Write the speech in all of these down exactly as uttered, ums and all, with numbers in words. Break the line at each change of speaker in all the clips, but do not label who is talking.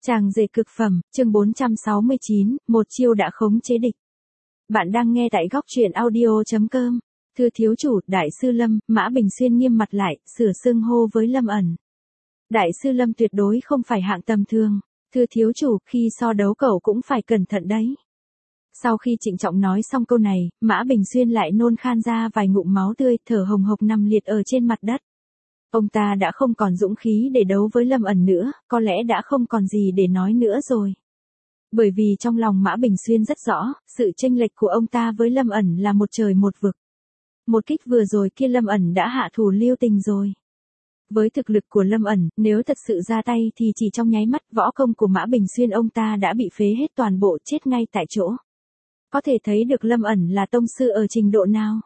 Chàng rể cực phẩm, chương bốn trăm sáu mươi chín, một chiêu đã khống chế địch. Bạn đang nghe tại góc truyện audio chấm com. Thưa thiếu chủ, Đại sư Lâm, Mã Bình Xuyên nghiêm mặt lại, sửa xưng hô với Lâm ẩn. Đại sư Lâm tuyệt đối không phải hạng tầm thường. Thưa thiếu chủ, khi so đấu cậu cũng phải cẩn thận đấy. Sau khi trịnh trọng nói xong câu này, Mã Bình Xuyên lại nôn khan ra vài ngụm máu tươi, thở hồng hộc nằm liệt ở trên mặt đất. Ông ta đã không còn dũng khí để đấu với Lâm ẩn nữa, có lẽ đã không còn gì để nói nữa rồi. Bởi vì trong lòng Mã Bình Xuyên rất rõ, sự chênh lệch của ông ta với Lâm ẩn là một trời một vực. Một kích vừa rồi kia Lâm ẩn đã hạ thủ lưu tình rồi. Với thực lực của Lâm ẩn, nếu thật sự ra tay thì chỉ trong nháy mắt võ công của Mã Bình Xuyên ông ta đã bị phế hết toàn bộ, chết ngay tại chỗ. Có thể thấy được Lâm ẩn là tông sư ở trình độ nào.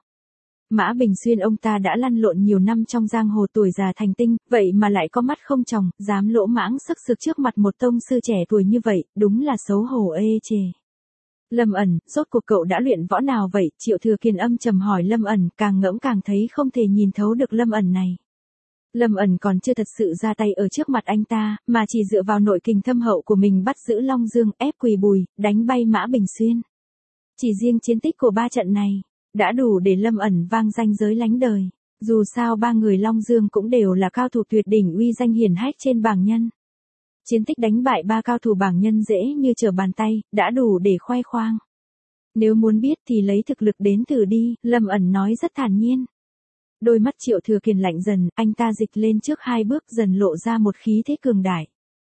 Mã Bình Xuyên ông ta đã lăn lộn nhiều năm trong giang hồ, tuổi già thành tinh, vậy mà lại có mắt không tròng, dám lỗ mãng sức sực trước mặt một tông sư trẻ tuổi như vậy, đúng là xấu hổ ê chề. Lâm ẩn, rốt cuộc cậu đã luyện võ nào vậy? Triệu Thừa Kiền âm trầm hỏi Lâm ẩn, càng ngẫm càng thấy không thể nhìn thấu được Lâm ẩn này. Lâm ẩn còn chưa thật sự ra tay ở trước mặt anh ta, mà chỉ dựa vào nội kình thâm hậu của mình bắt giữ Long Dương, ép Quỳ Bùi, đánh bay Mã Bình Xuyên. Chỉ riêng chiến tích của ba trận này đã đủ để Lâm ẩn vang danh giới lánh đời. Dù sao ba người Long Dương cũng đều là cao thủ tuyệt đỉnh uy danh hiển hách trên bảng nhân. Chiến tích đánh bại ba cao thủ bảng nhân dễ như trở bàn tay, đã đủ để khoe khoang. Nếu muốn biết thì lấy thực lực đến thử đi, Lâm ẩn nói rất thản nhiên. Đôi mắt Triệu Thừa Kiền lạnh dần, anh ta dịch lên trước hai bước dần lộ ra một khí thế cường đại.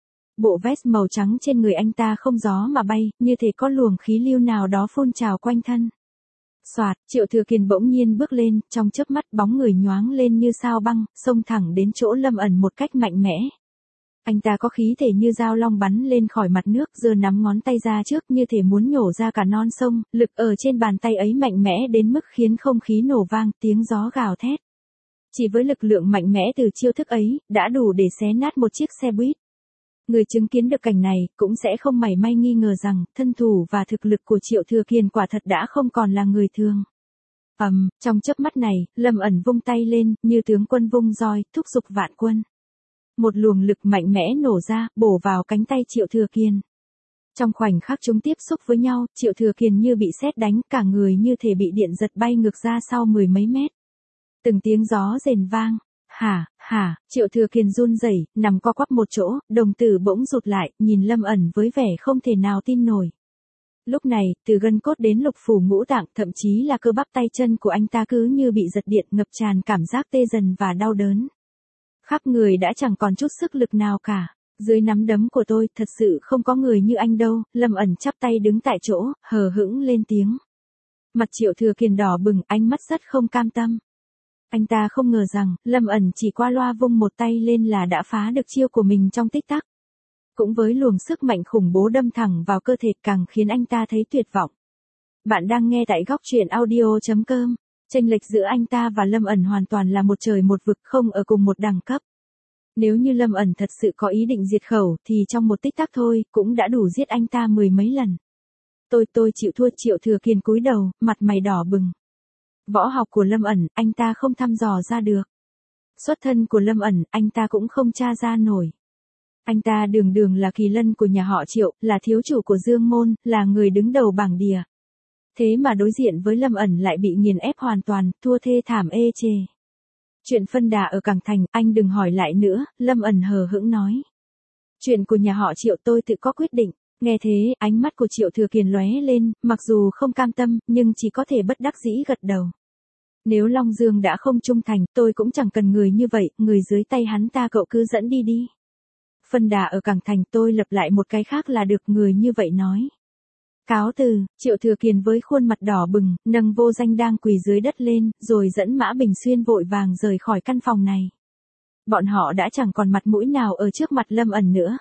Bộ vest màu trắng trên người anh ta không gió mà bay, như thể có luồng khí lưu nào đó phun trào quanh thân. Soạt, Triệu Thừa Kiền bỗng nhiên bước lên, trong chớp mắt bóng người nhoáng lên như sao băng, xông thẳng đến chỗ Lâm ẩn một cách mạnh mẽ. Anh ta có khí thể như dao long bắn lên khỏi mặt nước, giơ nắm ngón tay ra trước như thể muốn nhổ ra cả non sông, lực ở trên bàn tay ấy mạnh mẽ đến mức khiến không khí nổ vang, tiếng gió gào thét. Chỉ với lực lượng mạnh mẽ từ chiêu thức ấy, đã đủ để xé nát một chiếc xe buýt. Người chứng kiến được cảnh này, cũng sẽ không mảy may nghi ngờ rằng, thân thủ và thực lực của Triệu Thừa Kiền quả thật đã không còn là người thường. Ầm, um, trong chớp mắt này, Lâm ẩn vung tay lên, như tướng quân vung roi, thúc giục vạn quân. Một luồng lực mạnh mẽ nổ ra, bổ vào cánh tay Triệu Thừa Kiền. Trong khoảnh khắc chúng tiếp xúc với nhau, Triệu Thừa Kiền như bị sét đánh, cả người như thể bị điện giật bay ngược ra sau mười mấy mét. Từng tiếng gió rền vang. Hả, hả, Triệu Thừa Kiền run rẩy, nằm co quắp một chỗ, đồng tử bỗng rụt lại, nhìn Lâm ẩn với vẻ không thể nào tin nổi. Lúc này, từ gân cốt đến lục phủ ngũ tạng, thậm chí là cơ bắp tay chân của anh ta cứ như bị giật điện, ngập tràn cảm giác tê dần và đau đớn. Khắp người đã chẳng còn chút sức lực nào cả. Dưới nắm đấm của tôi, thật sự không có người như anh đâu. Lâm ẩn chắp tay đứng tại chỗ, hờ hững lên tiếng. Mặt Triệu Thừa Kiền đỏ bừng, ánh mắt rất không cam tâm. Anh ta không ngờ rằng, Lâm ẩn chỉ qua loa vung một tay lên là đã phá được chiêu của mình trong tích tắc. Cũng với luồng sức mạnh khủng bố đâm thẳng vào cơ thể càng khiến anh ta thấy tuyệt vọng. Bạn đang nghe tại góc truyện audio chấm com. Chênh lệch giữa anh ta và Lâm ẩn hoàn toàn là một trời một vực, không ở cùng một đẳng cấp. Nếu như Lâm ẩn thật sự có ý định diệt khẩu thì trong một tích tắc thôi, cũng đã đủ giết anh ta mười mấy lần. Tôi tôi chịu thua. Triệu Thừa Kiền cúi đầu, mặt mày đỏ bừng. Võ học của Lâm ẩn, anh ta không thăm dò ra được. Xuất thân của Lâm ẩn, anh ta cũng không tra ra nổi. Anh ta đường đường là kỳ lân của nhà họ Triệu, là thiếu chủ của Dương Môn, là người đứng đầu bảng đìa. Thế mà đối diện với Lâm ẩn lại bị nghiền ép hoàn toàn, thua thê thảm ê chề. Chuyện phân đà ở Cảng Thành, anh đừng hỏi lại nữa, Lâm ẩn hờ hững nói. Chuyện của nhà họ Triệu tôi tự có quyết định. Nghe thế, ánh mắt của Triệu Thừa Kiền lóe lên, mặc dù không cam tâm, nhưng chỉ có thể bất đắc dĩ gật đầu. Nếu Long Dương đã không trung thành, tôi cũng chẳng cần người như vậy, người dưới tay hắn ta cậu cứ dẫn đi đi. Phân đà ở Cảng Thành tôi lập lại một cái khác là được, người như vậy nói. Cáo từ, Triệu Thừa Kiền với khuôn mặt đỏ bừng, nâng vô danh đang quỳ dưới đất lên, rồi dẫn Mã Bình Xuyên vội vàng rời khỏi căn phòng này. Bọn họ đã chẳng còn mặt mũi nào ở trước mặt Lâm ẩn nữa.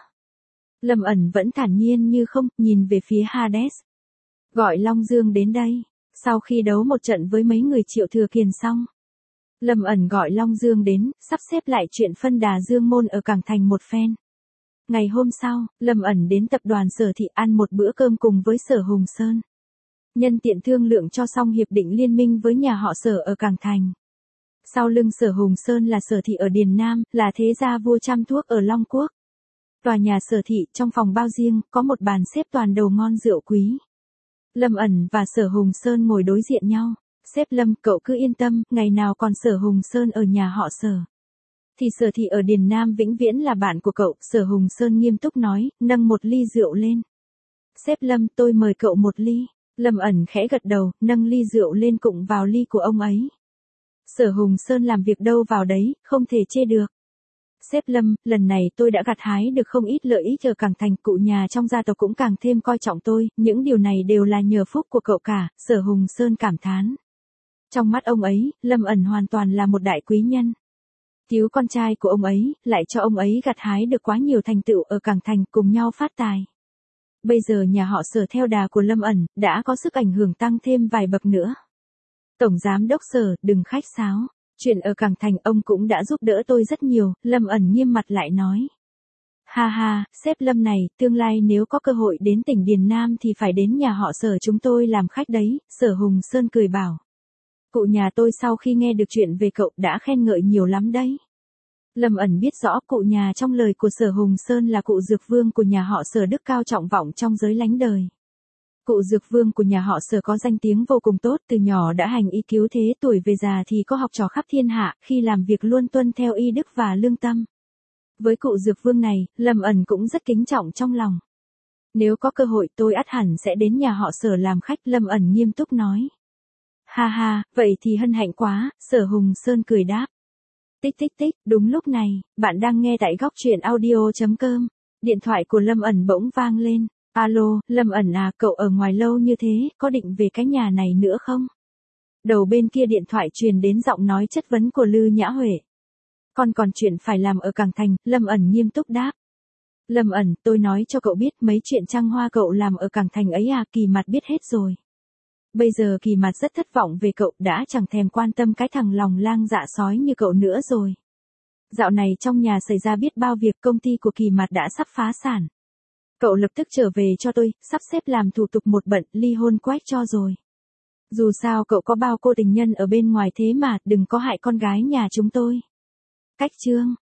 Lâm ẩn vẫn thản nhiên như không, nhìn về phía Hades. Gọi Long Dương đến đây. Sau khi đấu một trận với mấy người Triệu Thừa Kiền xong, Lâm ẩn gọi Long Dương đến, sắp xếp lại chuyện phân đà Dương Môn ở Cảng Thành một phen. Ngày hôm sau, Lâm ẩn đến tập đoàn Sở Thị ăn một bữa cơm cùng với Sở Hùng Sơn. Nhân tiện thương lượng cho xong hiệp định liên minh với nhà họ Sở ở Cảng Thành. Sau lưng Sở Hùng Sơn là Sở Thị ở Điền Nam, là thế gia vua trăm thuốc ở Long Quốc. Tòa nhà Sở Thị, trong phòng bao riêng, có một bàn xếp toàn đồ ngon rượu quý. Lâm ẩn và Sở Hùng Sơn ngồi đối diện nhau. Sếp Lâm, cậu cứ yên tâm, ngày nào còn Sở Hùng Sơn ở nhà họ Sở. Thì Sở Thị ở Điền Nam vĩnh viễn là bạn của cậu, Sở Hùng Sơn nghiêm túc nói, nâng một ly rượu lên. Sếp Lâm, tôi mời cậu một ly. Lâm ẩn khẽ gật đầu, nâng ly rượu lên cụng vào ly của ông ấy. Sở Hùng Sơn làm việc đâu vào đấy, không thể chê được. Sếp Lâm, lần này tôi đã gặt hái được không ít lợi ích ở Cảng Thành, cụ nhà trong gia tộc cũng càng thêm coi trọng tôi, những điều này đều là nhờ phúc của cậu cả, Sở Hùng Sơn cảm thán. Trong mắt ông ấy, Lâm ẩn hoàn toàn là một đại quý nhân. Cứu con trai của ông ấy, lại cho ông ấy gặt hái được quá nhiều thành tựu ở Cảng Thành, cùng nhau phát tài. Bây giờ nhà họ Sở theo đà của Lâm ẩn, đã có sức ảnh hưởng tăng thêm vài bậc nữa. Tổng giám đốc Sở, đừng khách sáo. Chuyện ở Cảng Thành ông cũng đã giúp đỡ tôi rất nhiều, Lâm ẩn nghiêm mặt lại nói. Ha ha, sếp Lâm này, tương lai nếu có cơ hội đến tỉnh Điền Nam thì phải đến nhà họ Sở chúng tôi làm khách đấy, Sở Hùng Sơn cười bảo. Cụ nhà tôi sau khi nghe được chuyện về cậu đã khen ngợi nhiều lắm đấy. Lâm ẩn biết rõ cụ nhà trong lời của Sở Hùng Sơn là cụ dược vương của nhà họ Sở đức cao trọng vọng trong giới lánh đời. Cụ dược vương của nhà họ Sở có danh tiếng vô cùng tốt, từ nhỏ đã hành y cứu thế, tuổi về già thì có học trò khắp thiên hạ, khi làm việc luôn tuân theo y đức và lương tâm. Với cụ dược vương này, Lâm ẩn cũng rất kính trọng trong lòng. Nếu có cơ hội tôi ắt hẳn sẽ đến nhà họ Sở làm khách, Lâm ẩn nghiêm túc nói. Ha ha, vậy thì hân hạnh quá, Sở Hùng Sơn cười đáp. Tích tích tích, đúng lúc này, bạn đang nghe tại góc truyện audio.com. Điện thoại của Lâm ẩn bỗng vang lên. Alo, Lâm ẩn à, cậu ở ngoài lâu như thế, có định về cái nhà này nữa không? Đầu bên kia điện thoại truyền đến giọng nói chất vấn của Lư Nhã Huệ. Con còn chuyện phải làm ở Cảng Thành, Lâm ẩn nghiêm túc đáp. Lâm ẩn, tôi nói cho cậu biết mấy chuyện trăng hoa cậu làm ở Cảng Thành ấy à, Kỳ Mạt biết hết rồi. Bây giờ Kỳ Mạt rất thất vọng về cậu, đã chẳng thèm quan tâm cái thằng lòng lang dạ sói như cậu nữa rồi. Dạo này trong nhà xảy ra biết bao việc, công ty của Kỳ Mạt đã sắp phá sản. Cậu lập tức trở về cho tôi, sắp xếp làm thủ tục một bận, ly hôn quách cho rồi. Dù sao cậu có bao cô tình nhân ở bên ngoài thế mà, đừng có hại con gái nhà chúng tôi. Cách chương.